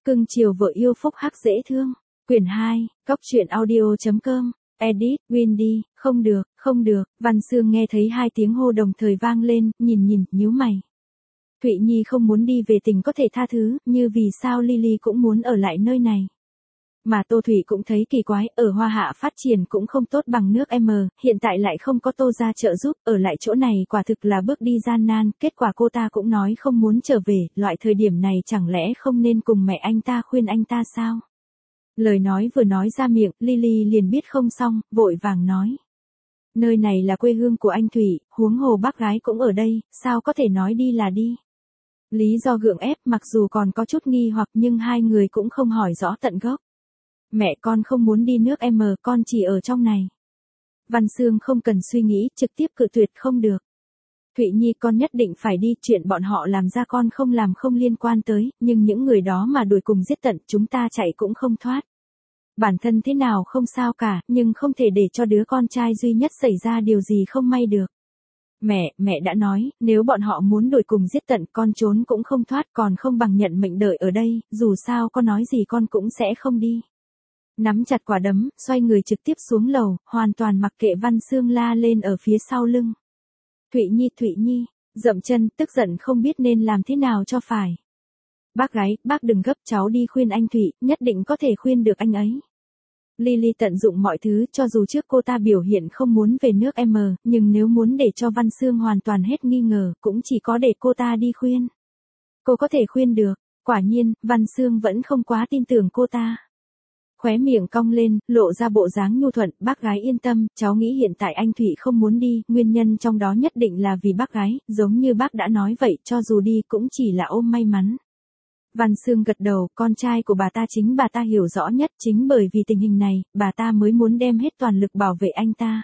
Cưng chiều vợ yêu phúc hắc dễ thương. Quyển 2, Cốc truyện audio.com. Edit, Windy, không được, Văn Sương nghe thấy hai tiếng hô đồng thời vang lên, nhìn, nhíu mày. Thụy Nhi không muốn đi về tình có thể tha thứ, như vì sao Lily cũng muốn ở lại nơi này. Mà Tô Thủy cũng thấy kỳ quái, ở Hoa Hạ phát triển cũng không tốt bằng nước M, hiện tại lại không có Tô gia trợ giúp, ở lại chỗ này quả thực là bước đi gian nan, kết quả cô ta cũng nói không muốn trở về, loại thời điểm này chẳng lẽ không nên cùng mẹ anh ta khuyên anh ta sao? Lời nói vừa nói ra miệng, Lily liền biết không xong, vội vàng nói. Nơi này là quê hương của anh Thủy, huống hồ bác gái cũng ở đây, sao có thể nói đi là đi. Lý do gượng ép mặc dù còn có chút nghi hoặc nhưng hai người cũng không hỏi rõ tận gốc. Mẹ con không muốn đi nước M, con chỉ ở trong này. Văn Sương không cần suy nghĩ, trực tiếp cự tuyệt không được. Thụy Nhi con nhất định phải đi, chuyện bọn họ làm ra con không làm không liên quan tới, nhưng những người đó mà đuổi cùng giết tận chúng ta chạy cũng không thoát. Bản thân thế nào không sao cả, nhưng không thể để cho đứa con trai duy nhất xảy ra điều gì không may được. Mẹ đã nói, nếu bọn họ muốn đuổi cùng giết tận con trốn cũng không thoát, còn không bằng nhận mệnh đợi ở đây, dù sao con nói gì con cũng sẽ không đi. Nắm chặt quả đấm, xoay người trực tiếp xuống lầu, hoàn toàn mặc kệ Văn Sương la lên ở phía sau lưng. Thụy Nhi, dậm chân, tức giận không biết nên làm thế nào cho phải. Bác gái, bác đừng gấp, cháu đi khuyên anh Thụy, nhất định có thể khuyên được anh ấy. Lily tận dụng mọi thứ, cho dù trước cô ta biểu hiện không muốn về nước M, nhưng nếu muốn để cho Văn Sương hoàn toàn hết nghi ngờ, cũng chỉ có để cô ta đi khuyên. Cô có thể khuyên được, quả nhiên, Văn Sương vẫn không quá tin tưởng cô ta. Khóe miệng cong lên, lộ ra bộ dáng nhu thuận, bác gái yên tâm, cháu nghĩ hiện tại anh Thụy không muốn đi, nguyên nhân trong đó nhất định là vì bác gái, giống như bác đã nói vậy, cho dù đi cũng chỉ là ôm may mắn. Văn Sương gật đầu, con trai của bà ta chính bà ta hiểu rõ nhất, chính bởi vì tình hình này, bà ta mới muốn đem hết toàn lực bảo vệ anh ta.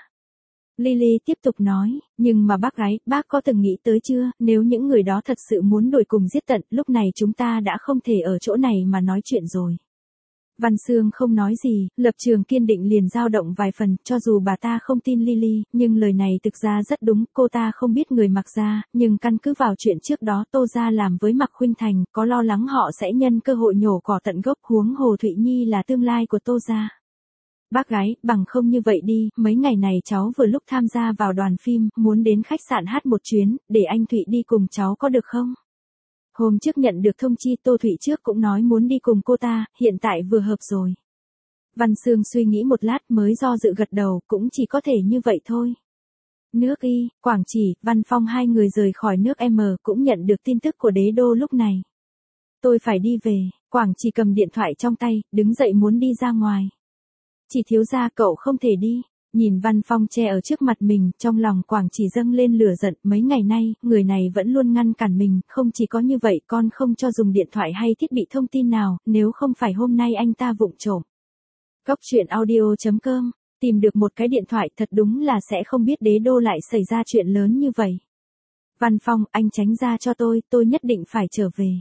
Lily tiếp tục nói, nhưng mà bác gái, bác có từng nghĩ tới chưa, nếu những người đó thật sự muốn đuổi cùng giết tận, lúc này chúng ta đã không thể ở chỗ này mà nói chuyện rồi. Văn Sương không nói gì, lập trường kiên định liền dao động vài phần, cho dù bà ta không tin Lily, nhưng lời này thực ra rất đúng, cô ta không biết người Mạc gia, nhưng căn cứ vào chuyện trước đó Tô gia làm với Mạc Khuynh Thành, có lo lắng họ sẽ nhân cơ hội nhổ cỏ tận gốc, huống hồ Thụy Nhi là tương lai của Tô gia. Bác gái, bằng không như vậy đi, mấy ngày này cháu vừa lúc tham gia vào đoàn phim, muốn đến khách sạn hát một chuyến, để anh Thụy đi cùng cháu có được không? Hôm trước nhận được thông chi Tô Thụy trước cũng nói muốn đi cùng cô ta, hiện tại vừa hợp rồi. Văn Sương suy nghĩ một lát mới do dự gật đầu, cũng chỉ có thể như vậy thôi. Nước Y, Quảng Chỉ, Văn Phong hai người rời khỏi nước M cũng nhận được tin tức của đế đô lúc này. Tôi phải đi về, Quảng Chỉ cầm điện thoại trong tay, đứng dậy muốn đi ra ngoài. Chỉ thiếu gia cậu không thể đi. Nhìn Văn Phong che ở trước mặt mình, trong lòng Quảng Chỉ dâng lên lửa giận, mấy ngày nay, người này vẫn luôn ngăn cản mình, không chỉ có như vậy con không cho dùng điện thoại hay thiết bị thông tin nào, nếu không phải hôm nay anh ta vụng trộm. Cốc truyện audio.com, tìm được một cái điện thoại thật đúng là sẽ không biết đế đô lại xảy ra chuyện lớn như vậy. Văn Phong, anh tránh ra cho tôi nhất định phải trở về.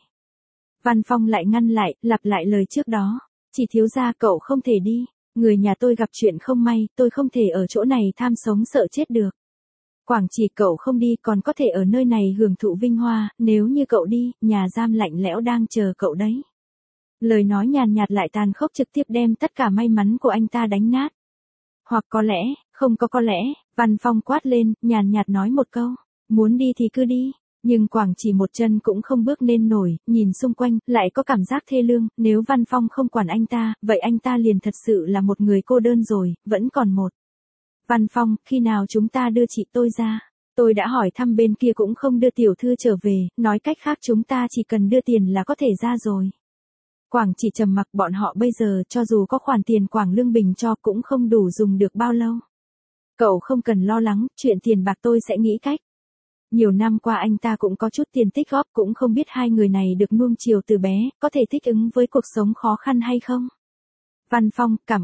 Văn Phong lại ngăn lại, lặp lại lời trước đó, chỉ thiếu gia cậu không thể đi. Người nhà tôi gặp chuyện không may, tôi không thể ở chỗ này tham sống sợ chết được. Quảng Chỉ cậu không đi còn có thể ở nơi này hưởng thụ vinh hoa, nếu như cậu đi, nhà giam lạnh lẽo đang chờ cậu đấy. Lời nói nhàn nhạt lại tàn khốc trực tiếp đem tất cả may mắn của anh ta đánh nát. Hoặc có lẽ, không có lẽ, Văn Phong quát lên, nhàn nhạt nói một câu, muốn đi thì cứ đi. Nhưng Quảng Chỉ một chân cũng không bước nên nổi, nhìn xung quanh, lại có cảm giác thê lương, nếu Văn Phong không quản anh ta, vậy anh ta liền thật sự là một người cô đơn rồi, vẫn còn một. Văn Phong, khi nào chúng ta đưa chị tôi ra? Tôi đã hỏi thăm bên kia cũng không đưa tiểu thư trở về, nói cách khác chúng ta chỉ cần đưa tiền là có thể ra rồi. Quảng Chỉ trầm mặc, bọn họ bây giờ cho dù có khoản tiền Quảng Lương Bình cho cũng không đủ dùng được bao lâu. Cậu không cần lo lắng, chuyện tiền bạc tôi sẽ nghĩ cách. Nhiều năm qua anh ta cũng có chút tiền tích góp, cũng không biết hai người này được nuông chiều từ bé, có thể thích ứng với cuộc sống khó khăn hay không. Văn Phong, cảm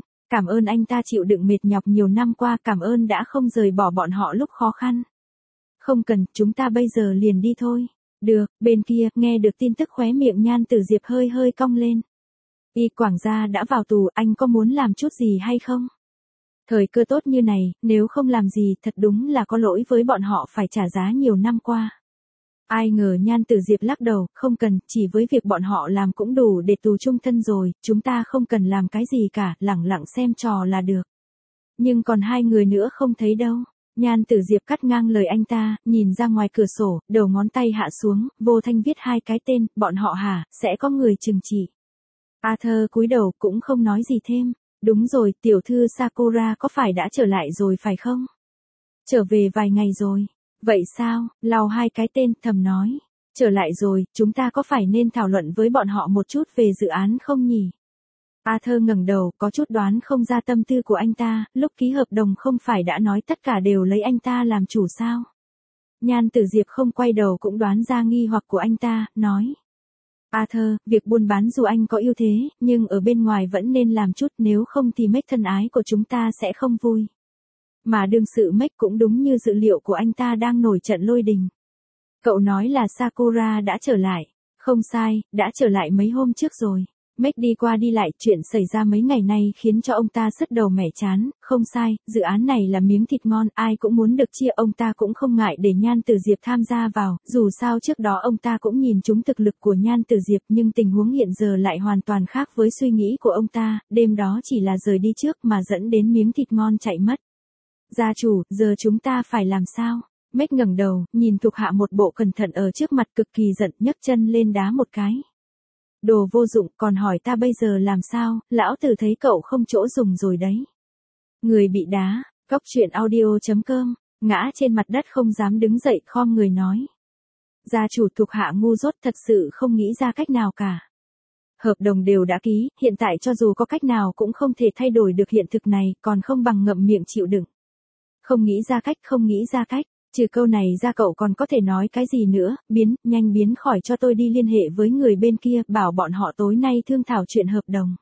ơn anh ta chịu đựng mệt nhọc nhiều năm qua, cảm ơn đã không rời bỏ bọn họ lúc khó khăn. Không cần, chúng ta bây giờ liền đi thôi. Được, bên kia, nghe được tin tức khóe miệng Nhan Tử Diệp hơi cong lên. Y Quảng gia đã vào tù, anh có muốn làm chút gì hay không? Thời cơ tốt như này, nếu không làm gì thật đúng là có lỗi với bọn họ phải trả giá nhiều năm qua. Ai ngờ Nhan Tử Diệp lắc đầu, không cần, chỉ với việc bọn họ làm cũng đủ để tù chung thân rồi, chúng ta không cần làm cái gì cả, lẳng lặng xem trò là được. Nhưng còn hai người nữa không thấy đâu. Nhan Tử Diệp cắt ngang lời anh ta, nhìn ra ngoài cửa sổ, đầu ngón tay hạ xuống, vô thanh viết hai cái tên, bọn họ hả, sẽ có người trừng trị. Arthur cúi đầu cũng không nói gì thêm. Đúng rồi, tiểu thư Sakura có phải đã trở lại rồi phải không? Trở về vài ngày rồi. Vậy sao, lau hai cái tên, thầm nói. Trở lại rồi, chúng ta có phải nên thảo luận với bọn họ một chút về dự án không nhỉ? Arthur ngẩng đầu, có chút đoán không ra tâm tư của anh ta, lúc ký hợp đồng không phải đã nói tất cả đều lấy anh ta làm chủ sao? Nhan Tử Diệp không quay đầu cũng đoán ra nghi hoặc của anh ta, nói. Arthur, việc buôn bán dù anh có ưu thế, nhưng ở bên ngoài vẫn nên làm chút, nếu không thì Mếch thân ái của chúng ta sẽ không vui. Mà đương sự Mếch cũng đúng như dự liệu của anh ta đang nổi trận lôi đình. Cậu nói là Sakura đã trở lại. Không sai, đã trở lại mấy hôm trước rồi. Mếch đi qua đi lại, chuyện xảy ra mấy ngày nay khiến cho ông ta sứt đầu mẻ chán, không sai, dự án này là miếng thịt ngon, ai cũng muốn được chia, ông ta cũng không ngại để Nhan Tử Diệp tham gia vào, dù sao trước đó ông ta cũng nhìn trúng thực lực của Nhan Tử Diệp nhưng tình huống hiện giờ lại hoàn toàn khác với suy nghĩ của ông ta, đêm đó chỉ là rời đi trước mà dẫn đến miếng thịt ngon chạy mất. Gia chủ, giờ chúng ta phải làm sao? Mếch ngẩng đầu, nhìn thuộc hạ một bộ cẩn thận ở trước mặt cực kỳ giận, nhấc chân lên đá một cái. Đồ vô dụng, còn hỏi ta bây giờ làm sao, lão tử thấy cậu không chỗ dùng rồi đấy. Người bị đá, Góc Chuyện Audio.com, ngã trên mặt đất không dám đứng dậy, khom người nói. Gia chủ thuộc hạ ngu dốt, thật sự không nghĩ ra cách nào cả. Hợp đồng đều đã ký, hiện tại cho dù có cách nào cũng không thể thay đổi được hiện thực này, còn không bằng ngậm miệng chịu đựng. Không nghĩ ra cách, không nghĩ ra cách. Trừ câu này ra cậu còn có thể nói cái gì nữa, nhanh biến khỏi cho tôi đi liên hệ với người bên kia, bảo bọn họ tối nay thương thảo chuyện hợp đồng.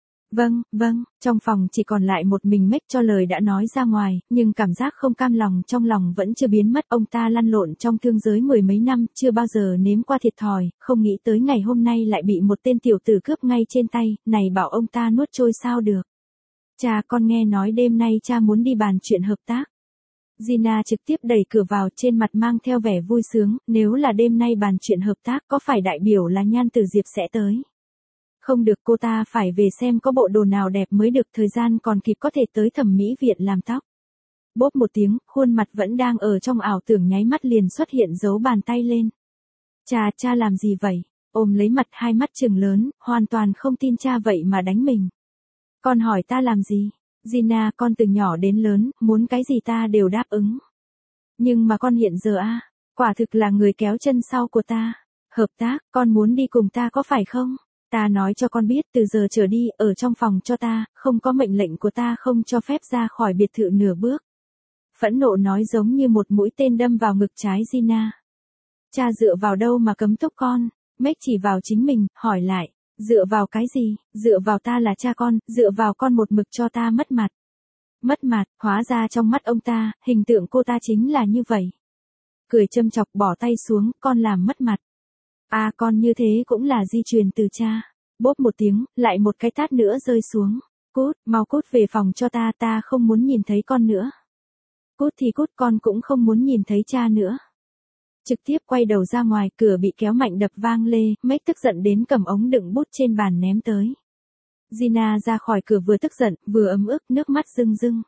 Vâng, trong phòng chỉ còn lại một mình Mếch cho lời đã nói ra ngoài, nhưng cảm giác không cam lòng trong lòng vẫn chưa biến mất, ông ta lăn lộn trong thương giới mười mấy năm, chưa bao giờ nếm qua thiệt thòi, không nghĩ tới ngày hôm nay lại bị một tên tiểu tử cướp ngay trên tay, này bảo ông ta nuốt trôi sao được. Cha, con nghe nói đêm nay cha muốn đi bàn chuyện hợp tác. Gina trực tiếp đẩy cửa vào, trên mặt mang theo vẻ vui sướng, nếu là đêm nay bàn chuyện hợp tác có phải đại biểu là Nhan Tử Diệp sẽ tới. Không được, cô ta phải về xem có bộ đồ nào đẹp mới được, thời gian còn kịp có thể tới thẩm mỹ viện làm tóc. Bốp một tiếng, khuôn mặt vẫn đang ở trong ảo tưởng nháy mắt liền xuất hiện dấu bàn tay lên. Cha làm gì vậy? Ôm lấy mặt, hai mắt trừng lớn, hoàn toàn không tin cha vậy mà đánh mình. Con hỏi ta làm gì? Gina, con từ nhỏ đến lớn, muốn cái gì ta đều đáp ứng. Nhưng mà con hiện giờ quả thực là người kéo chân sau của ta. Hợp tác, con muốn đi cùng ta có phải không? Ta nói cho con biết, từ giờ trở đi, ở trong phòng cho ta, không có mệnh lệnh của ta không cho phép ra khỏi biệt thự nửa bước. Phẫn nộ nói giống như một mũi tên đâm vào ngực trái Gina. Cha dựa vào đâu mà cấm túc con? Mếch chỉ vào chính mình, hỏi lại. Dựa vào cái gì? Dựa vào ta là cha con, dựa vào con một mực cho ta mất mặt. Mất mặt, hóa ra trong mắt ông ta, hình tượng cô ta chính là như vậy. Cười châm chọc, bỏ tay xuống, con làm mất mặt. Con như thế cũng là di truyền từ cha. Bốp một tiếng, lại một cái tát nữa rơi xuống. Cút, mau cút về phòng cho ta, ta không muốn nhìn thấy con nữa. Cút thì cút, con cũng không muốn nhìn thấy cha nữa. Trực tiếp quay đầu ra ngoài, cửa bị kéo mạnh đập vang lê, Mếch tức giận đến cầm ống đựng bút trên bàn ném tới. Gina ra khỏi cửa vừa tức giận, vừa ấm ức, nước mắt rưng rưng.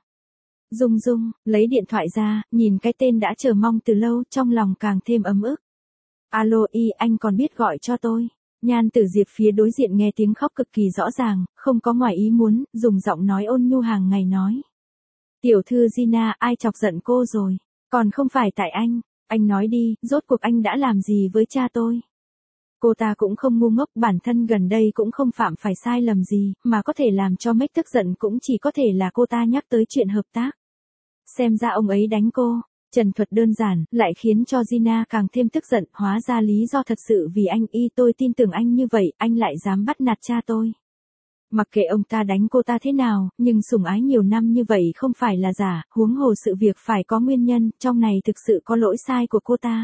Dung, lấy điện thoại ra, nhìn cái tên đã chờ mong từ lâu, trong lòng càng thêm ấm ức. Alo anh còn biết gọi cho tôi. Nhan Tử Diệp phía đối diện nghe tiếng khóc cực kỳ rõ ràng, không có ngoài ý muốn, dùng giọng nói ôn nhu hàng ngày nói. Tiểu thư Gina, ai chọc giận cô rồi? Còn không phải tại anh. Anh nói đi, rốt cuộc anh đã làm gì với cha tôi? Cô ta cũng không ngu ngốc, bản thân gần đây cũng không phạm phải sai lầm gì, mà có thể làm cho Mếch tức giận cũng chỉ có thể là cô ta nhắc tới chuyện hợp tác. Xem ra ông ấy đánh cô. Trần thuật đơn giản, lại khiến cho Gina càng thêm tức giận, hóa ra lý do thật sự vì anh tôi tin tưởng anh như vậy, anh lại dám bắt nạt cha tôi. Mặc kệ ông ta đánh cô ta thế nào, nhưng sủng ái nhiều năm như vậy không phải là giả, huống hồ sự việc phải có nguyên nhân, trong này thực sự có lỗi sai của cô ta.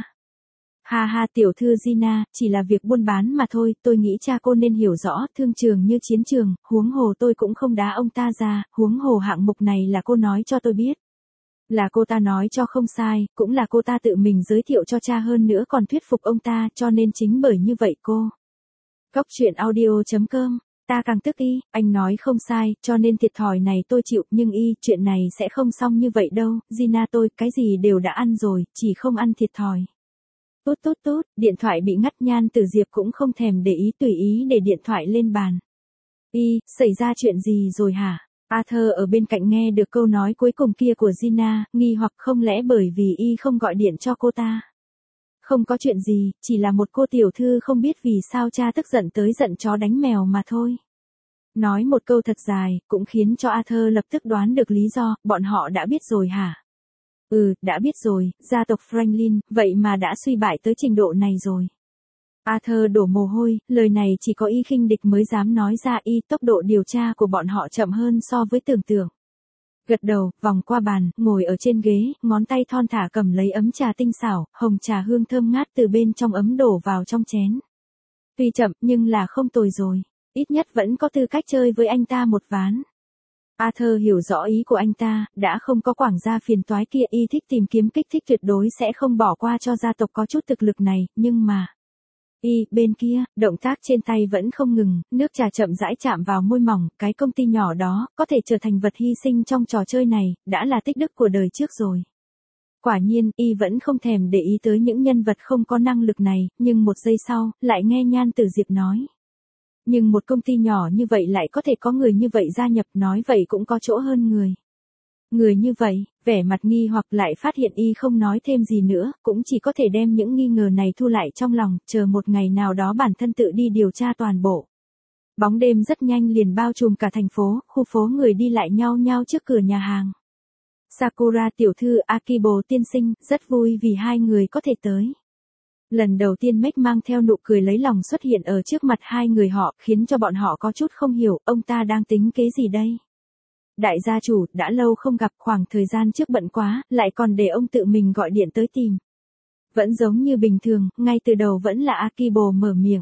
Ha tiểu thư Gina, chỉ là việc buôn bán mà thôi, tôi nghĩ cha cô nên hiểu rõ, thương trường như chiến trường, huống hồ tôi cũng không đá ông ta ra, huống hồ hạng mục này là cô nói cho tôi biết. Là cô ta nói cho không sai, cũng là cô ta tự mình giới thiệu cho cha hơn nữa còn thuyết phục ông ta, cho nên chính bởi như vậy cô. Góc chuyện audio.com, ta càng tức y, anh nói không sai, cho nên thiệt thòi này tôi chịu, nhưng y, chuyện này sẽ không xong như vậy đâu, Gina tôi, cái gì đều đã ăn rồi, chỉ không ăn thiệt thòi. Tốt tốt tốt, điện thoại bị ngắt, Nhan Tử Diệp cũng không thèm để ý, tùy ý để điện thoại lên bàn. Y, xảy ra chuyện gì rồi hả? Arthur ở bên cạnh nghe được câu nói cuối cùng kia của Gina, nghi hoặc không lẽ bởi vì y không gọi điện cho cô ta. Không có chuyện gì, chỉ là một cô tiểu thư không biết vì sao cha tức giận tới giận chó đánh mèo mà thôi. Nói một câu thật dài, cũng khiến cho Arthur lập tức đoán được lý do, bọn họ đã biết rồi hả? Ừ, đã biết rồi, gia tộc Franklin, vậy mà đã suy bại tới trình độ này rồi. Arthur đổ mồ hôi, lời này chỉ có y khinh địch mới dám nói ra, y, tốc độ điều tra của bọn họ chậm hơn so với tưởng tượng. Gật đầu, vòng qua bàn, ngồi ở trên ghế, ngón tay thon thả cầm lấy ấm trà tinh xảo, hồng trà hương thơm ngát từ bên trong ấm đổ vào trong chén. Tuy chậm, nhưng là không tồi rồi. Ít nhất vẫn có tư cách chơi với anh ta một ván. Arthur hiểu rõ ý của anh ta, đã không có quảng gia phiền toái kia, y thích tìm kiếm kích thích tuyệt đối sẽ không bỏ qua cho gia tộc có chút thực lực này, nhưng mà... Y, bên kia, động tác trên tay vẫn không ngừng, nước trà chậm rãi chạm vào môi mỏng, cái công ty nhỏ đó, có thể trở thành vật hy sinh trong trò chơi này, đã là tích đức của đời trước rồi. Quả nhiên, y vẫn không thèm để ý tới những nhân vật không có năng lực này, nhưng một giây sau, lại nghe Nhan Tử Diệp nói. Nhưng một công ty nhỏ như vậy lại có thể có người như vậy gia nhập, nói vậy cũng có chỗ hơn người. Người như vậy, vẻ mặt nghi hoặc lại phát hiện y không nói thêm gì nữa, cũng chỉ có thể đem những nghi ngờ này thu lại trong lòng, chờ một ngày nào đó bản thân tự đi điều tra toàn bộ. Bóng đêm rất nhanh liền bao trùm cả thành phố, khu phố người đi lại nhao nhao trước cửa nhà hàng. Sakura tiểu thư, Akibo tiên sinh, rất vui vì hai người có thể tới. Lần đầu tiên Meg mang theo nụ cười lấy lòng xuất hiện ở trước mặt hai người họ, khiến cho bọn họ có chút không hiểu, ông ta đang tính kế gì đây? Đại gia chủ, đã lâu không gặp, khoảng thời gian trước bận quá, lại còn để ông tự mình gọi điện tới tìm. Vẫn giống như bình thường, ngay từ đầu vẫn là Akibo mở miệng.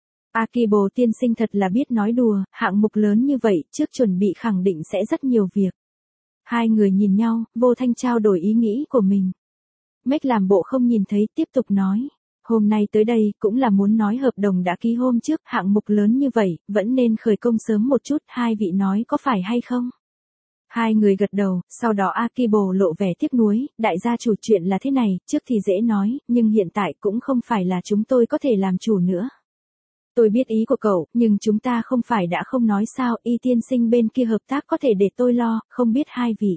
Akibo tiên sinh thật là biết nói đùa, hạng mục lớn như vậy, trước chuẩn bị khẳng định sẽ rất nhiều việc. Hai người nhìn nhau, vô thanh trao đổi ý nghĩ của mình. Meg làm bộ không nhìn thấy, tiếp tục nói. Hôm nay tới đây, cũng là muốn nói hợp đồng đã ký hôm trước, hạng mục lớn như vậy, vẫn nên khởi công sớm một chút, hai vị nói có phải hay không? Hai người gật đầu, sau đó Akibo lộ vẻ tiếc nuối, đại gia chủ, chuyện là thế này, trước thì dễ nói, nhưng hiện tại cũng không phải là chúng tôi có thể làm chủ nữa. Tôi biết ý của cậu, nhưng chúng ta không phải đã không nói sao, y tiên sinh bên kia hợp tác có thể để tôi lo, không biết hai vị.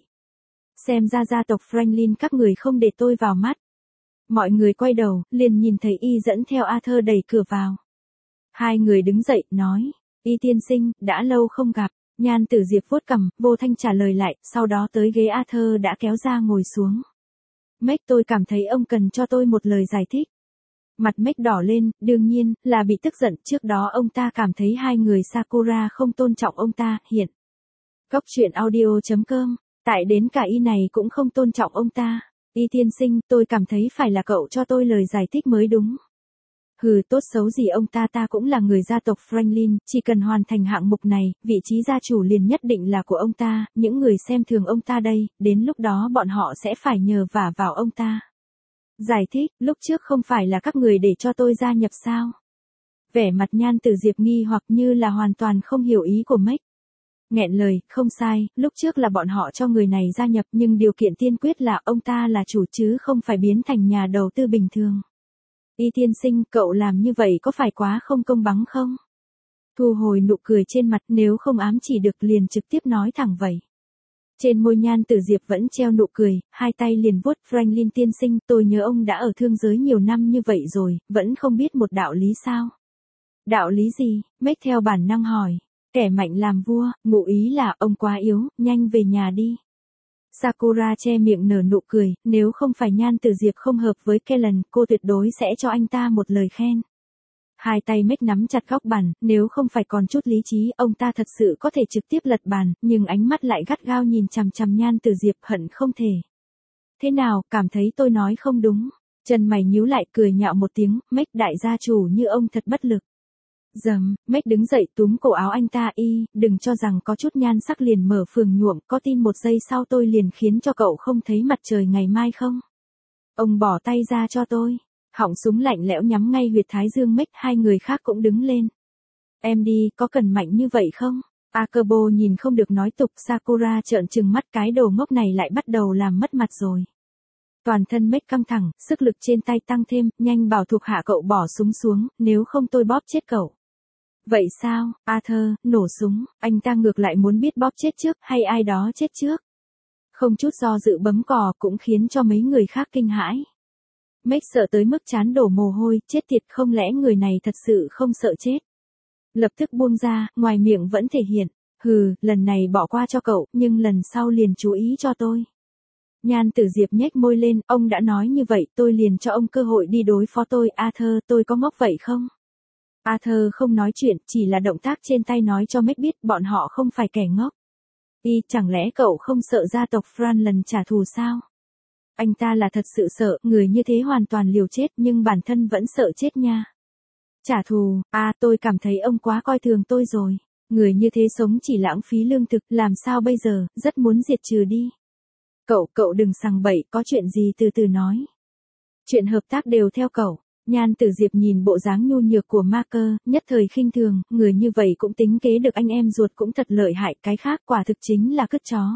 Xem ra gia tộc Franklin các người không để tôi vào mắt. Mọi người quay đầu, liền nhìn thấy y dẫn theo Arthur đẩy cửa vào. Hai người đứng dậy, nói, y tiên sinh, đã lâu không gặp. Nhan Tử Diệp vuốt cằm, vô thanh trả lời lại, sau đó tới ghế Arthur đã kéo ra ngồi xuống. Meg, tôi cảm thấy ông cần cho tôi một lời giải thích. Mặt Meg đỏ lên, đương nhiên, là bị tức giận, trước đó ông ta cảm thấy hai người Sakura không tôn trọng ông ta, hiện. Góc chuyện audio.com, tại đến cả y này cũng không tôn trọng ông ta. Y tiên sinh, tôi cảm thấy phải là cậu cho tôi lời giải thích mới đúng. Hừ, tốt xấu gì ông ta cũng là người gia tộc Franklin, chỉ cần hoàn thành hạng mục này, vị trí gia chủ liền nhất định là của ông ta, những người xem thường ông ta đây, đến lúc đó bọn họ sẽ phải nhờ vả vào ông ta. Giải thích, lúc trước không phải là các người để cho tôi gia nhập sao? Vẻ mặt Nhan Tử Diệp nghi hoặc như là hoàn toàn không hiểu ý của Meg. Nghẹn lời, không sai, lúc trước là bọn họ cho người này gia nhập nhưng điều kiện tiên quyết là ông ta là chủ chứ không phải biến thành nhà đầu tư bình thường. Y tiên sinh, cậu làm như vậy có phải quá không công bằng không? Thu hồi nụ cười trên mặt, nếu không ám chỉ được liền trực tiếp nói thẳng vậy. Trên môi Nhan Tử Diệp vẫn treo nụ cười, hai tay liền vuốt. Franklin tiên sinh, tôi nhớ ông đã ở thương giới nhiều năm như vậy rồi, vẫn không biết một đạo lý sao? Đạo lý gì? Meg theo bản năng hỏi. Kẻ mạnh làm vua, ngụ ý là ông quá yếu, nhanh về nhà đi. Sakura che miệng nở nụ cười, nếu không phải Nhan Tử Diệp không hợp với Kellen, cô tuyệt đối sẽ cho anh ta một lời khen. Hai tay Meg nắm chặt góc bàn, nếu không phải còn chút lý trí, ông ta thật sự có thể trực tiếp lật bàn, nhưng ánh mắt lại gắt gao nhìn chằm chằm Nhan Tử Diệp, hận không thể. Thế nào, cảm thấy tôi nói không đúng? Chân mày nhíu lại, cười nhạo một tiếng, Meg đại gia chủ như ông thật bất lực. Dầm, Meg đứng dậy túm cổ áo anh ta đừng cho rằng có chút nhan sắc liền mở phường nhuộm, có tin một giây sau tôi liền khiến cho cậu không thấy mặt trời ngày mai không? Ông bỏ tay ra cho tôi. Họng súng lạnh lẽo nhắm ngay huyệt thái dương Meg, hai người khác cũng đứng lên. Em đi, có cần mạnh như vậy không? Akubo nhìn không được nói tục, Sakura trợn trừng mắt, cái đồ ngốc này lại bắt đầu làm mất mặt rồi. Toàn thân Meg căng thẳng, sức lực trên tay tăng thêm, nhanh bảo thuộc hạ cậu bỏ súng xuống, nếu không tôi bóp chết cậu. Vậy sao, Arthur, nổ súng, anh ta ngược lại muốn biết bóp chết trước hay ai đó chết trước. Không chút do dự bấm cò cũng khiến cho mấy người khác kinh hãi. Meg sợ tới mức trán đổ mồ hôi, chết tiệt, không lẽ người này thật sự không sợ chết. Lập tức buông ra, ngoài miệng vẫn thể hiện, hừ, lần này bỏ qua cho cậu, nhưng lần sau liền chú ý cho tôi. Nhan Tử Diệp nhếch môi lên, ông đã nói như vậy, tôi liền cho ông cơ hội đi đối phó tôi, Arthur, tôi có ngốc vậy không? Arthur không nói chuyện, chỉ là động tác trên tay nói cho Meg biết bọn họ không phải kẻ ngốc. Chẳng lẽ cậu không sợ gia tộc Franklin trả thù sao? Anh ta là thật sự sợ, người như thế hoàn toàn liều chết nhưng bản thân vẫn sợ chết nha. Trả thù, tôi cảm thấy ông quá coi thường tôi rồi. Người như thế sống chỉ lãng phí lương thực, làm sao bây giờ, rất muốn diệt trừ đi. Cậu đừng sằng bậy, có chuyện gì từ từ nói. Chuyện hợp tác đều theo cậu. Nhan Tử Diệp nhìn bộ dáng nhu nhược của Marker, nhất thời khinh thường, người như vậy cũng tính kế được anh em ruột cũng thật lợi hại, cái khác quả thực chính là cứt chó.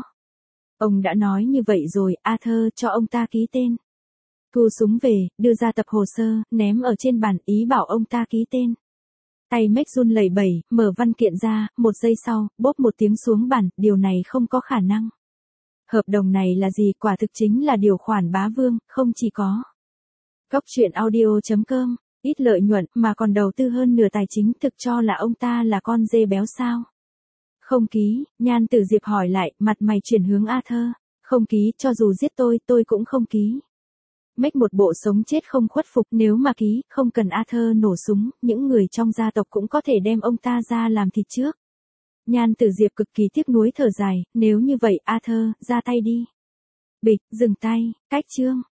Ông đã nói như vậy rồi, Arthur, cho ông ta ký tên. Thu súng về, đưa ra tập hồ sơ, ném ở trên bàn, ý bảo ông ta ký tên. Tay Meg run lẩy bẩy, mở văn kiện ra, một giây sau, bốp một tiếng xuống bàn, điều này không có khả năng. Hợp đồng này là gì, quả thực chính là điều khoản bá vương, không chỉ có. Góc truyện audio.com, ít lợi nhuận mà còn đầu tư hơn nửa tài chính, thực cho là ông ta là con dê béo sao? Không ký, Nhan Tử Diệp hỏi lại, mặt mày chuyển hướng Arthur. Không ký, cho dù giết tôi cũng không ký. Meg một bộ sống chết không khuất phục, nếu mà ký, không cần Arthur nổ súng, những người trong gia tộc cũng có thể đem ông ta ra làm thịt trước. Nhan Tử Diệp cực kỳ tiếc nuối thở dài, nếu như vậy Arthur, ra tay đi. Bịch, dừng tay, cách chương.